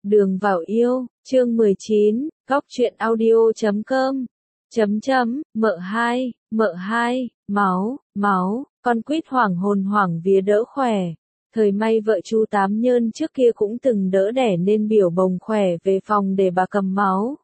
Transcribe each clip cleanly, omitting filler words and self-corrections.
Đường vào yêu, chương 19, góc truyện audio.com. Mợ hai, máu, con quýt hoảng hồn hoảng vía đỡ khỏe. Thời may vợ Chu Tám Nhơn trước kia cũng từng đỡ đẻ nên biểu bồng khỏe về phòng để bà cầm máu.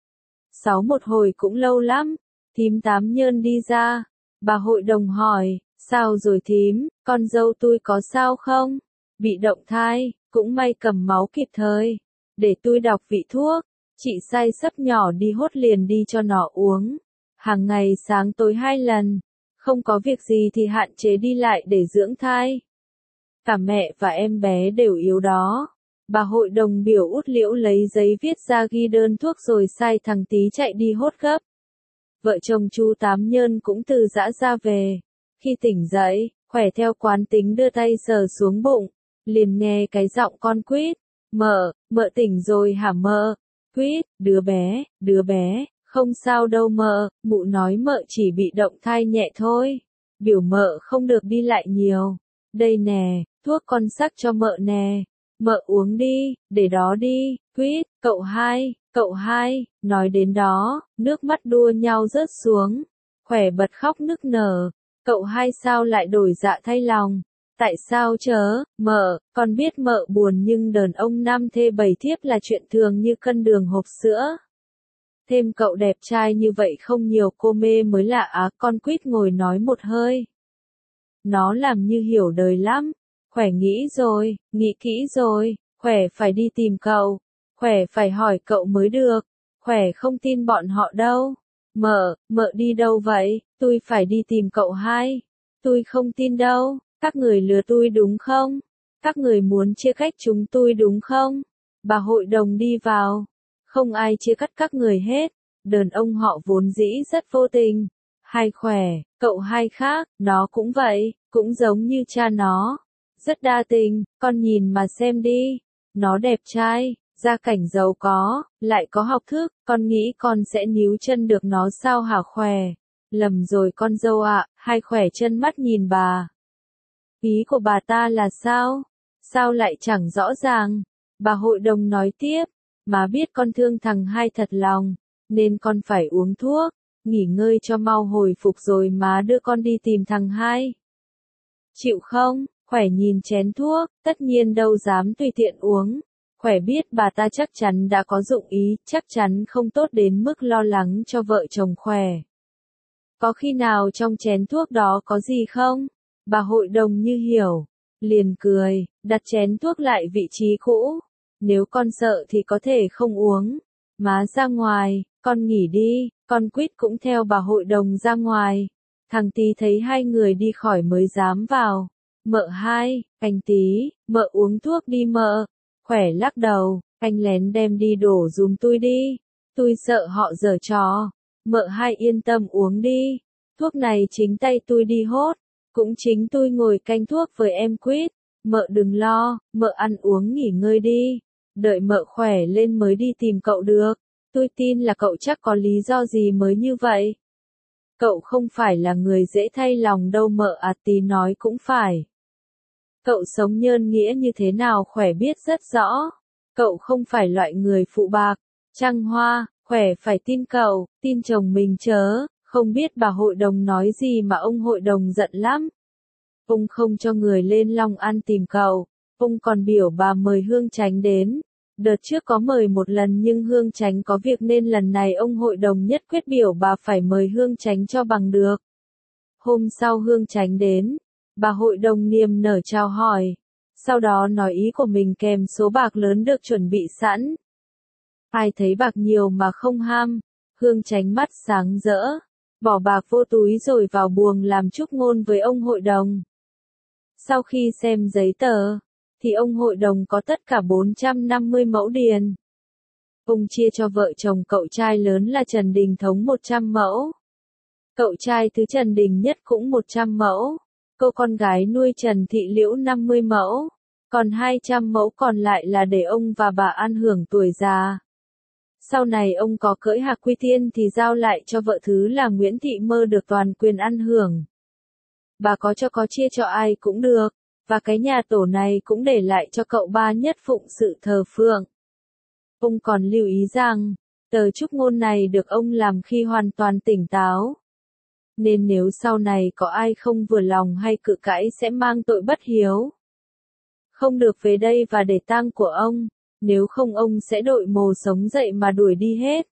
Một hồi cũng lâu lắm, thím Tám Nhơn đi ra, bà hội đồng hỏi, sao rồi thím, con dâu tôi có sao không? Bị động thai, cũng may cầm máu kịp thời. Để tôi đọc vị thuốc, chị xay sấp nhỏ đi hốt liền đi cho nó uống. Hàng ngày sáng tối 2 lần, không có việc gì thì hạn chế đi lại để dưỡng thai. Cả mẹ và em bé đều yếu đó. Bà hội đồng biểu út liễu lấy giấy viết ra ghi đơn thuốc rồi sai thằng Tí chạy đi hốt gấp. Vợ chồng Chu Tám Nhơn cũng từ giã ra về. Khi tỉnh dậy, khỏe theo quán tính đưa tay sờ xuống bụng, liền nghe cái giọng con quýt. Mợ tỉnh rồi hả mợ? Quýt, đứa bé, không sao đâu mợ, mụ nói mợ chỉ bị động thai nhẹ thôi. Biểu mợ không được đi lại nhiều. Đây nè, thuốc con sắc cho mợ nè. Mợ uống đi, để đó đi, quýt, cậu hai, nói đến đó, nước mắt đua nhau rớt xuống. Khỏe bật khóc nức nở. Cậu hai sao lại đổi dạ thay lòng? Tại sao chớ, mợ, con biết mợ buồn nhưng đàn ông nam thê 7 thiếp là chuyện thường như cân đường hộp sữa. Thêm cậu đẹp trai như vậy không nhiều cô mê mới lạ á, con quýt ngồi nói một hơi. Nó làm như hiểu đời lắm. Khỏe nghĩ kỹ rồi, khỏe phải đi tìm cậu, khỏe phải hỏi cậu mới được, khỏe không tin bọn họ đâu. Mợ đi đâu vậy? Tôi phải đi tìm cậu hai. Tôi không tin đâu. Các người lừa tôi đúng không? Các người muốn chia cách chúng tôi đúng không? Bà hội đồng đi vào. Không ai chia cắt các người hết. Đàn ông họ vốn dĩ rất vô tình. Hai khỏe, cậu hai khác, nó cũng vậy, cũng giống như cha nó. Rất đa tình, con nhìn mà xem đi. Nó đẹp trai, gia cảnh giàu có, lại có học thức, con nghĩ con sẽ níu chân được nó sao hả khỏe? Lầm rồi con dâu ạ, hai khỏe chân mắt nhìn bà. Ý của bà ta là sao? Sao lại chẳng rõ ràng? Bà hội đồng nói tiếp, má biết con thương thằng hai thật lòng, nên con phải uống thuốc, nghỉ ngơi cho mau hồi phục rồi má đưa con đi tìm thằng hai. Chịu không? Khỏe nhìn chén thuốc, tất nhiên đâu dám tùy tiện uống. Khỏe biết bà ta chắc chắn đã có dụng ý, chắc chắn không tốt đến mức lo lắng cho vợ chồng khỏe. Có khi nào trong chén thuốc đó có gì không? Bà hội đồng như hiểu, liền cười, đặt chén thuốc lại vị trí cũ. Nếu con sợ thì có thể không uống. Má ra ngoài, con nghỉ đi, con quýt cũng theo bà hội đồng ra ngoài. Thằng Tí thấy hai người đi khỏi mới dám vào. Mợ hai, anh Tí, mợ uống thuốc đi mợ. Khỏe lắc đầu, anh lén đem đi đổ dùm tôi đi. Tôi sợ họ giở trò. Mợ hai yên tâm uống đi. Thuốc này chính tay tôi đi hốt. Cũng chính tôi ngồi canh thuốc với em quýt. Mợ đừng lo, mợ ăn uống nghỉ ngơi đi. Đợi mợ khỏe lên mới đi tìm cậu được. Tôi tin là cậu chắc có lý do gì mới như vậy. Cậu không phải là người dễ thay lòng đâu mợ à, Tí nói cũng phải. Cậu sống nhơn nghĩa như thế nào khỏe biết rất rõ. Cậu không phải loại người phụ bạc. Trăng hoa, khỏe phải tin cậu, tin chồng mình chớ. Không biết bà hội đồng nói gì mà ông hội đồng giận lắm. Ông không cho người lên Long An tìm cậu. Ông còn biểu bà mời Hương Chánh đến. Đợt trước có mời một lần nhưng Hương Chánh có việc nên lần này ông hội đồng nhất quyết biểu bà phải mời Hương Chánh cho bằng được. Hôm sau Hương Chánh đến. Bà hội đồng niềm nở chào hỏi. Sau đó nói ý của mình kèm số bạc lớn được chuẩn bị sẵn. Ai thấy bạc nhiều mà không ham. Hương Chánh mắt sáng rỡ. Bỏ bạc vô túi rồi vào buồng làm chúc ngôn với ông hội đồng. Sau khi xem giấy tờ, thì ông hội đồng có tất cả 450 mẫu điền. Ông chia cho vợ chồng cậu trai lớn là Trần Đình Thống 100 mẫu. Cậu trai thứ Trần Đình Nhất cũng 100 mẫu. Cô con gái nuôi Trần Thị Liễu 50 mẫu. Còn 200 mẫu còn lại là để ông và bà ăn hưởng tuổi già. Sau này ông có cưỡi Hạc Quy Tiên thì giao lại cho vợ thứ là Nguyễn Thị Mơ được toàn quyền ăn hưởng. Bà có cho có chia cho ai cũng được, và cái nhà tổ này cũng để lại cho cậu ba Nhất phụng sự thờ phượng. Ông còn lưu ý rằng, tờ chúc ngôn này được ông làm khi hoàn toàn tỉnh táo. Nên nếu sau này có ai không vừa lòng hay cự cãi sẽ mang tội bất hiếu. Không được về đây và để tang của ông, nếu không ông sẽ đội mồ sống dậy mà đuổi đi hết.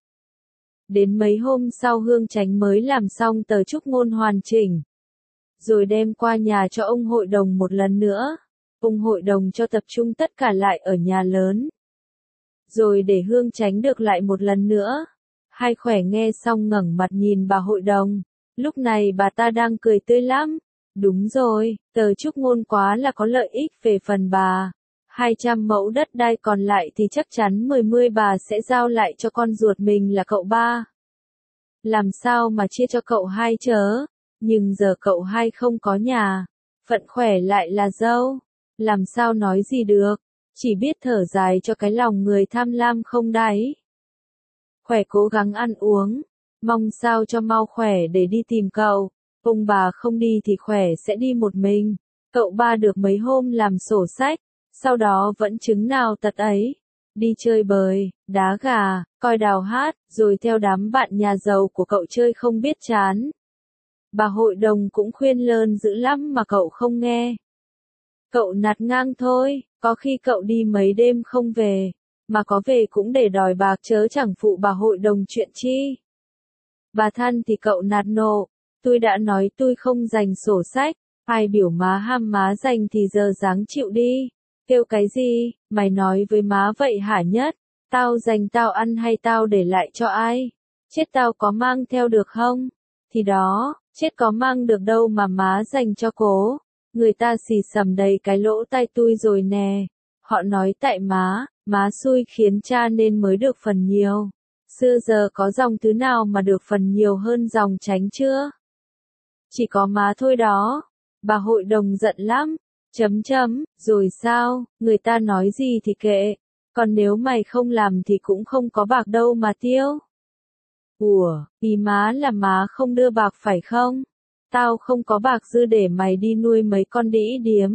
Đến mấy hôm sau Hương Chánh mới làm xong tờ chúc ngôn hoàn chỉnh. Rồi đem qua nhà cho ông hội đồng một lần nữa. Ông hội đồng cho tập trung tất cả lại ở nhà lớn. Rồi để Hương Chánh được lại một lần nữa. Hai Khỏe nghe xong ngẩng mặt nhìn bà hội đồng. Lúc này bà ta đang cười tươi lắm. Đúng rồi, tờ chúc ngôn quá là có lợi ích về phần bà. 200 mẫu đất đai còn lại thì chắc chắn 10 bà sẽ giao lại cho con ruột mình là cậu ba. Làm sao mà chia cho cậu hai chớ? Nhưng giờ cậu hai không có nhà. Phận Khỏe lại là dâu. Làm sao nói gì được? Chỉ biết thở dài cho cái lòng người tham lam không đáy. Khỏe cố gắng ăn uống. Mong sao cho mau khỏe để đi tìm cậu. Ông bà không đi thì Khỏe sẽ đi một mình. Cậu ba được mấy hôm làm sổ sách. Sau đó vẫn chứng nào tật ấy. Đi chơi bời, đá gà, coi đào hát, rồi theo đám bạn nhà giàu của cậu chơi không biết chán. Bà hội đồng cũng khuyên lơn dữ lắm mà cậu không nghe. Cậu nạt ngang thôi, có khi cậu đi mấy đêm không về, mà có về cũng để đòi bạc chớ chẳng phụ bà hội đồng chuyện chi. Bà than thì cậu nạt nộ, tôi đã nói tôi không dành sổ sách, ai biểu má ham má dành thì giờ dáng chịu đi. Kêu cái gì, mày nói với má vậy hả Nhất? Tao dành tao ăn hay tao để lại cho ai? Chết tao có mang theo được không? Thì đó, chết có mang được đâu mà má dành cho cố. Người ta xì xầm đầy cái lỗ tai tôi rồi nè. Họ nói tại má xui khiến cha nên mới được phần nhiều. Xưa giờ có dòng thứ nào mà được phần nhiều hơn dòng Chánh chưa? Chỉ có má thôi đó. Bà hội đồng giận lắm. Rồi sao, người ta nói gì thì kệ, còn nếu mày không làm thì cũng không có bạc đâu mà tiêu. Ủa, ý má là má không đưa bạc phải không? Tao không có bạc dư để mày đi nuôi mấy con đĩ điếm.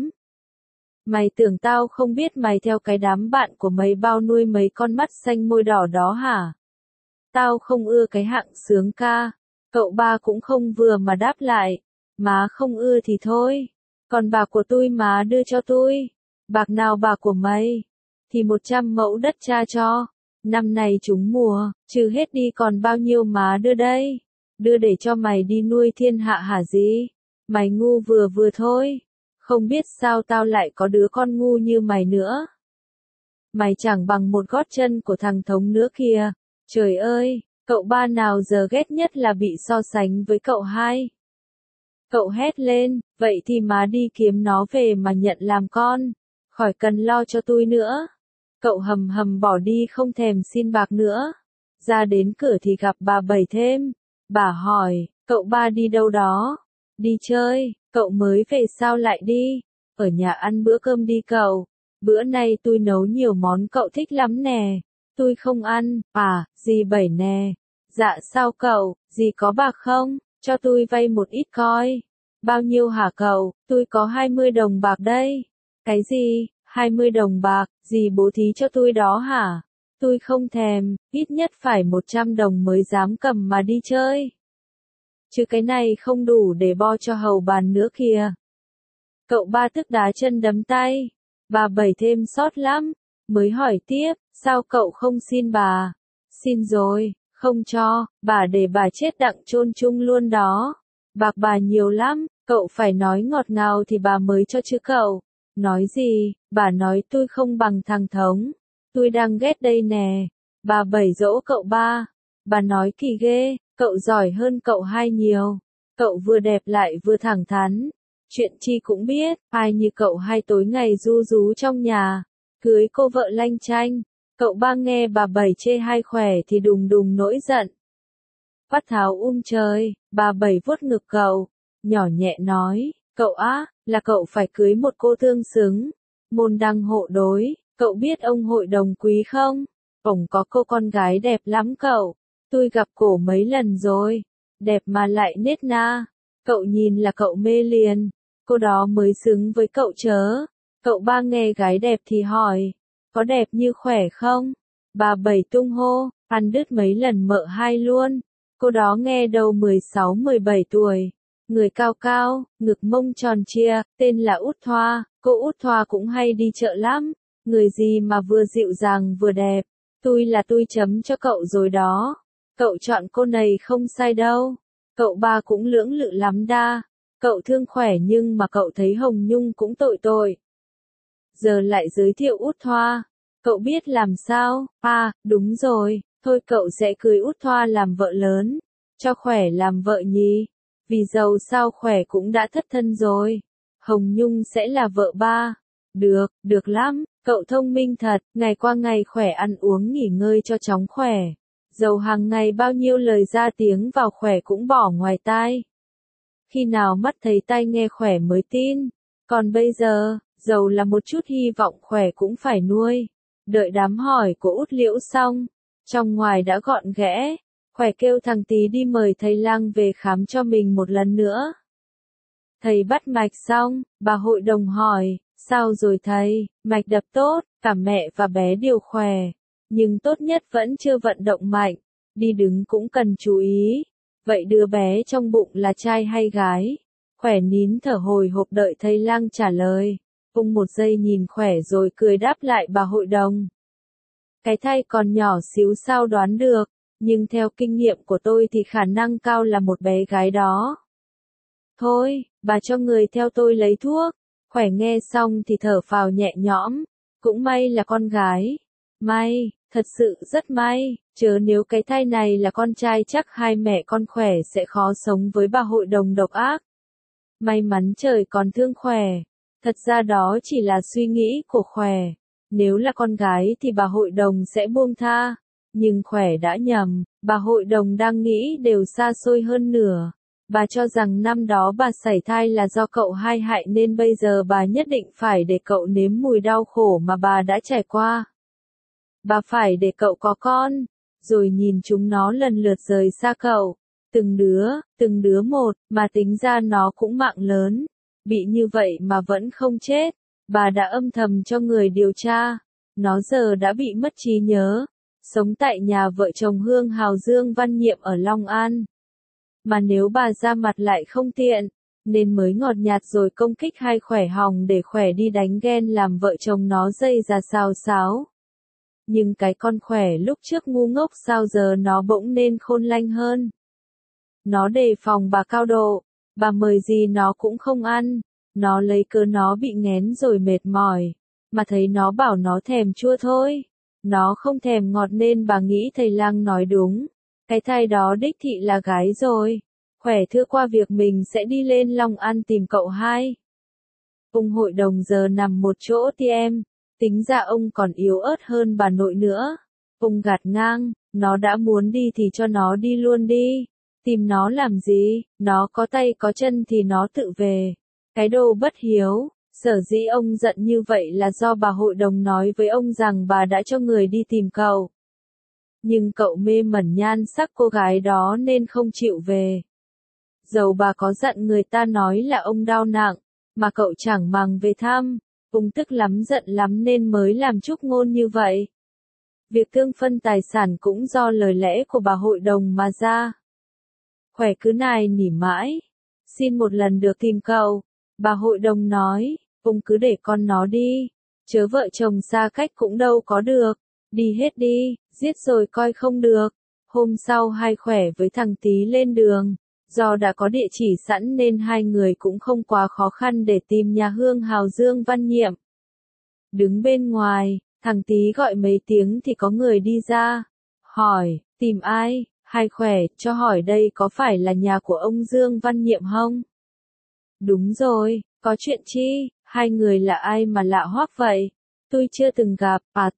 Mày tưởng tao không biết mày theo cái đám bạn của mấy bao nuôi mấy con mắt xanh môi đỏ đó hả? Tao không ưa cái hạng sướng ca. Cậu ba cũng không vừa mà đáp lại. Má không ưa thì thôi. Còn bạc của tôi má đưa cho tôi. Bạc nào bạc của mày? Thì 100 mẫu đất cha cho. Năm này trúng mùa, trừ hết đi còn bao nhiêu má đưa đây? Đưa để cho mày đi nuôi thiên hạ hả gì? Mày ngu vừa vừa thôi. Không biết sao tao lại có đứa con ngu như mày nữa. Mày chẳng bằng một gót chân của thằng Thống nữa kìa. Trời ơi, cậu ba nào giờ ghét nhất là bị so sánh với cậu hai. Cậu hét lên, vậy thì má đi kiếm nó về mà nhận làm con. Khỏi cần lo cho tôi nữa. Cậu hầm hầm bỏ đi không thèm xin bạc nữa. Ra đến cửa thì gặp bà Bảy thêm. Bà hỏi, cậu ba đi đâu đó? Đi chơi, cậu mới về sao lại đi? Ở nhà ăn bữa cơm đi cậu. Bữa nay tôi nấu nhiều món cậu thích lắm nè. Tôi không ăn, dì Bảy nè. Dạ sao cậu, dì có bạc không? Cho tôi vay một ít coi. Bao nhiêu hả cậu? Tôi có 20 đồng bạc đây. Cái gì? 20 đồng bạc, dì bố thí cho tôi đó hả? Tôi không thèm, ít nhất phải 100 đồng mới dám cầm mà đi chơi. Chứ cái này không đủ để bo cho hầu bàn nữa kìa. Cậu ba tức đá chân đấm tay. Bà Bảy thêm sót lắm. Mới hỏi tiếp, sao cậu không xin bà? Xin rồi, không cho, bà để bà chết đặng chôn chung luôn đó. Bạc bà nhiều lắm, cậu phải nói ngọt ngào thì bà mới cho chứ cậu. Nói gì, bà nói tôi không bằng thằng Thống. Tôi đang ghét đây nè. Bà Bảy dỗ cậu ba. Bà nói kỳ ghê, cậu giỏi hơn cậu hai nhiều. Cậu vừa đẹp lại vừa thẳng thắn. Chuyện chi cũng biết, ai như cậu hai tối ngày ru rú trong nhà. Cưới cô vợ lanh chanh. Cậu ba nghe bà Bảy chê hai Khỏe thì đùng đùng nổi giận. Quát tháo trời, bà Bảy vuốt ngực cậu. Nhỏ nhẹ nói, cậu là cậu phải cưới một cô thương xứng. Môn đăng hộ đối, cậu biết ông hội đồng quý không? Ổng có cô con gái đẹp lắm cậu. Tôi gặp cổ mấy lần rồi. Đẹp mà lại nết na. Cậu nhìn là cậu mê liền. Cô đó mới xứng với cậu chớ. Cậu ba nghe gái đẹp thì hỏi. Có đẹp như Khỏe không? Bà Bảy tung hô, ăn đứt mấy lần mợ hai luôn. Cô đó nghe đầu 16-17 tuổi. Người cao cao, ngực mông tròn trịa, tên là Út Thoa. Cô Út Thoa cũng hay đi chợ lắm. Người gì mà vừa dịu dàng vừa đẹp. Tôi là tôi chấm cho cậu rồi đó. Cậu chọn cô này không sai đâu. Cậu ba cũng lưỡng lự lắm đa. Cậu thương khỏe nhưng mà cậu thấy Hồng Nhung cũng tội tội. Giờ lại giới thiệu Út Thoa. Cậu biết làm sao? À, đúng rồi, thôi cậu sẽ cưới Út Thoa làm vợ lớn. Cho khỏe làm vợ nhỉ? Vì giàu sao khỏe cũng đã thất thân rồi. Hồng Nhung sẽ là vợ ba. Được, được lắm, cậu thông minh thật, ngày qua ngày khỏe ăn uống nghỉ ngơi cho chóng khỏe. Dầu hàng ngày bao nhiêu lời ra tiếng vào khỏe cũng bỏ ngoài tai. Khi nào mắt thấy tai nghe khỏe mới tin. Còn bây giờ, dầu là một chút hy vọng khỏe cũng phải nuôi. Đợi đám hỏi của Út Liễu xong, trong ngoài đã gọn ghẽ, khỏe kêu thằng Tí đi mời thầy lang về khám cho mình một lần nữa. Thầy bắt mạch xong, bà hội đồng hỏi, sao rồi thầy, mạch đập tốt, cả mẹ và bé đều khỏe, nhưng tốt nhất vẫn chưa vận động mạnh, đi đứng cũng cần chú ý. Vậy đứa bé trong bụng là trai hay gái? Khỏe nín thở hồi hộp đợi thầy lang trả lời. Ông một giây nhìn khỏe rồi cười đáp lại bà hội đồng. Cái thai còn nhỏ xíu sao đoán được, nhưng theo kinh nghiệm của tôi thì khả năng cao là một bé gái đó. Thôi, bà cho người theo tôi lấy thuốc. Khỏe nghe xong thì thở phào nhẹ nhõm. Cũng may là con gái. May, thật sự rất may, chớ nếu cái thai này là con trai chắc hai mẹ con khỏe sẽ khó sống với bà hội đồng độc ác. May mắn trời còn thương khỏe. Thật ra đó chỉ là suy nghĩ của khỏe. Nếu là con gái thì bà hội đồng sẽ buông tha. Nhưng khỏe đã nhầm, bà hội đồng đang nghĩ đều xa xôi hơn nửa. Bà cho rằng năm đó bà sảy thai là do cậu hai hại nên bây giờ bà nhất định phải để cậu nếm mùi đau khổ mà bà đã trải qua. Bà phải để cậu có con, rồi nhìn chúng nó lần lượt rời xa cậu. Từng đứa một, mà tính ra nó cũng mạng lớn. Bị như vậy mà vẫn không chết. Bà đã âm thầm cho người điều tra. Nó giờ đã bị mất trí nhớ. Sống tại nhà vợ chồng Hương Hào Dương Văn Nhiệm ở Long An. Mà nếu bà ra mặt lại không tiện, nên mới ngọt nhạt rồi công kích hai khỏe hòng để khỏe đi đánh ghen làm vợ chồng nó dây ra xào xáo. Nhưng cái con khỏe lúc trước ngu ngốc sao giờ nó bỗng nên khôn lanh hơn. Nó đề phòng bà cao độ, bà mời gì nó cũng không ăn, nó lấy cớ nó bị nghén rồi mệt mỏi, mà thấy nó bảo nó thèm chua thôi. Nó không thèm ngọt nên bà nghĩ thầy lang nói đúng, cái thai đó đích thị là gái rồi. Khỏe thưa qua việc mình sẽ đi lên Long An tìm cậu hai. Ông hội đồng giờ nằm một chỗ thì em, tính ra ông còn yếu ớt hơn bà nội nữa. Ông gạt ngang, nó đã muốn đi thì cho nó đi luôn đi. Tìm nó làm gì, nó có tay có chân thì nó tự về. Cái đồ bất hiếu, sở dĩ ông giận như vậy là do bà hội đồng nói với ông rằng bà đã cho người đi tìm cậu. Nhưng cậu mê mẩn nhan sắc cô gái đó nên không chịu về. Dầu bà có giận người ta nói là ông đau nặng, mà cậu chẳng màng về thăm, ông tức lắm giận lắm nên mới làm chúc ngôn như vậy. Việc thương phân tài sản cũng do lời lẽ của bà hội đồng mà ra. Khỏe cứ nài nỉ mãi, xin một lần được tìm cậu. Bà hội đồng nói, ông cứ để con nó đi, chớ vợ chồng xa cách cũng đâu có được, đi hết đi, giết rồi coi không được. Hôm sau hai khỏe với thằng Tí lên đường, do đã có địa chỉ sẵn nên hai người cũng không quá khó khăn để tìm nhà Hương Hào Dương Văn Nhiệm. Đứng bên ngoài, thằng Tí gọi mấy tiếng thì có người đi ra, hỏi, tìm ai? Hai khỏe, cho hỏi đây có phải là nhà của ông Dương Văn Nhiệm không? Đúng rồi, có chuyện chi, hai người là ai mà lạ hoắc vậy? Tôi chưa từng gặp,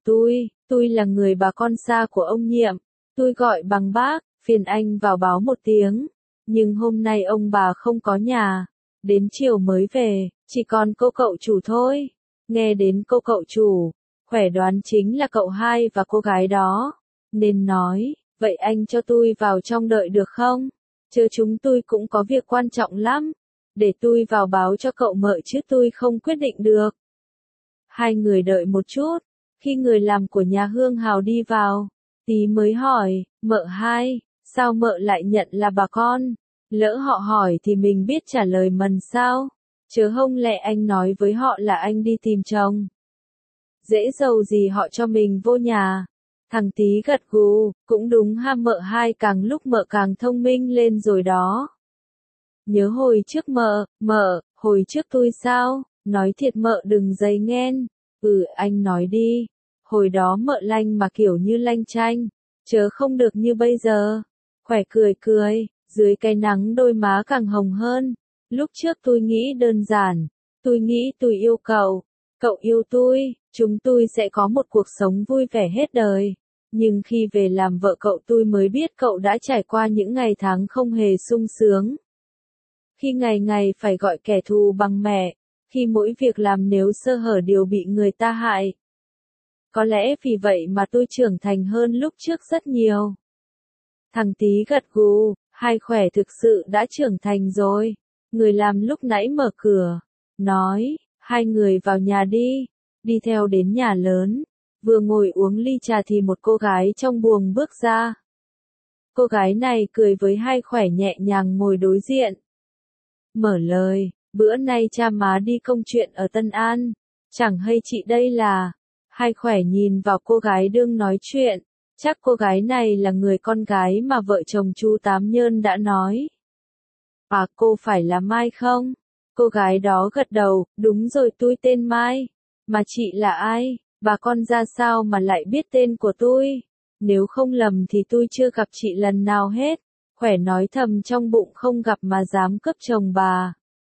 tôi là người bà con xa của ông Nhiệm, tôi gọi bằng bác, phiền anh vào báo một tiếng. Nhưng hôm nay ông bà không có nhà, đến chiều mới về, chỉ còn cô cậu chủ thôi. Nghe đến cô cậu chủ, khỏe đoán chính là cậu hai và cô gái đó, nên nói. Vậy anh cho tôi vào trong đợi được không? Chứ chúng tôi cũng có việc quan trọng lắm. Để tôi vào báo cho cậu mợ chứ tôi không quyết định được. Hai người đợi một chút. Khi người làm của nhà Hương Hào đi vào, tí mới hỏi, mợ hai, sao mợ lại nhận là bà con? Lỡ họ hỏi thì mình biết trả lời mần sao? Chớ hông lẽ anh nói với họ là anh đi tìm chồng. Dễ giàu gì họ cho mình vô nhà. Thằng tí gật gù, cũng đúng ha mợ hai, càng lúc mợ càng thông minh lên rồi đó. Nhớ hồi trước mợ, hồi trước tôi sao? Nói thiệt mợ đừng dấy nghen. Anh nói đi. Hồi đó mợ lanh mà kiểu như lanh chanh, chớ không được như bây giờ. Khỏe cười cười, dưới cái nắng đôi má càng hồng hơn. Lúc trước tôi nghĩ đơn giản, tôi nghĩ tôi yêu cậu yêu tôi, chúng tôi sẽ có một cuộc sống vui vẻ hết đời. Nhưng khi về làm vợ cậu tôi mới biết cậu đã trải qua những ngày tháng không hề sung sướng. Khi ngày ngày phải gọi kẻ thù bằng mẹ, khi mỗi việc làm nếu sơ hở đều bị người ta hại. Có lẽ vì vậy mà tôi trưởng thành hơn lúc trước rất nhiều. Thằng tí gật gù, hai khỏe thực sự đã trưởng thành rồi. Người làm lúc nãy mở cửa, nói, hai người vào nhà đi, đi theo đến nhà lớn. Vừa ngồi uống ly trà thì một cô gái trong buồng bước ra. Cô gái này cười với hai khỏe nhẹ nhàng ngồi đối diện. Mở lời, bữa nay cha má đi công chuyện ở Tân An, chẳng hay chị đây là. Hai khỏe nhìn vào cô gái đương nói chuyện, chắc cô gái này là người con gái mà vợ chồng chú Tám Nhơn đã nói. À, cô phải là Mai không? Cô gái đó gật đầu, đúng rồi, tôi tên Mai. Mà chị là ai? Bà con ra sao mà lại biết tên của tôi? Nếu không lầm thì tôi chưa gặp chị lần nào hết. Khỏe nói thầm trong bụng, không gặp mà dám cướp chồng bà.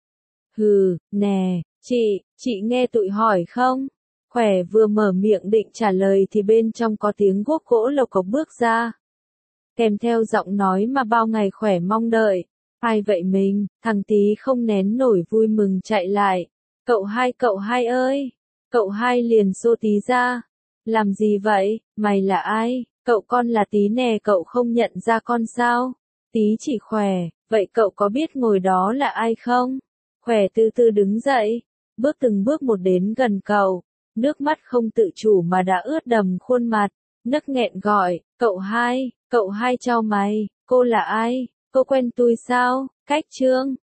Hừ, nè, chị nghe tụi hỏi không? Khỏe vừa mở miệng định trả lời thì bên trong có tiếng guốc gỗ lộc cộc bước ra. Kèm theo giọng nói mà bao ngày khỏe mong đợi. Ai vậy mình? Thằng tí không nén nổi vui mừng chạy lại. Cậu hai ơi! Cậu hai liền xô tí ra. Làm gì vậy? Mày là ai? Cậu con là tí nè, cậu không nhận ra con sao? Tí chỉ khỏe, vậy cậu có biết ngồi đó là ai không? Khỏe từ từ đứng dậy, bước từng bước một đến gần cậu, nước mắt không tự chủ mà đã ướt đầm khuôn mặt, nấc nghẹn gọi, cậu hai chào mày, cô là ai? Cô quen tôi sao? Cách Trương,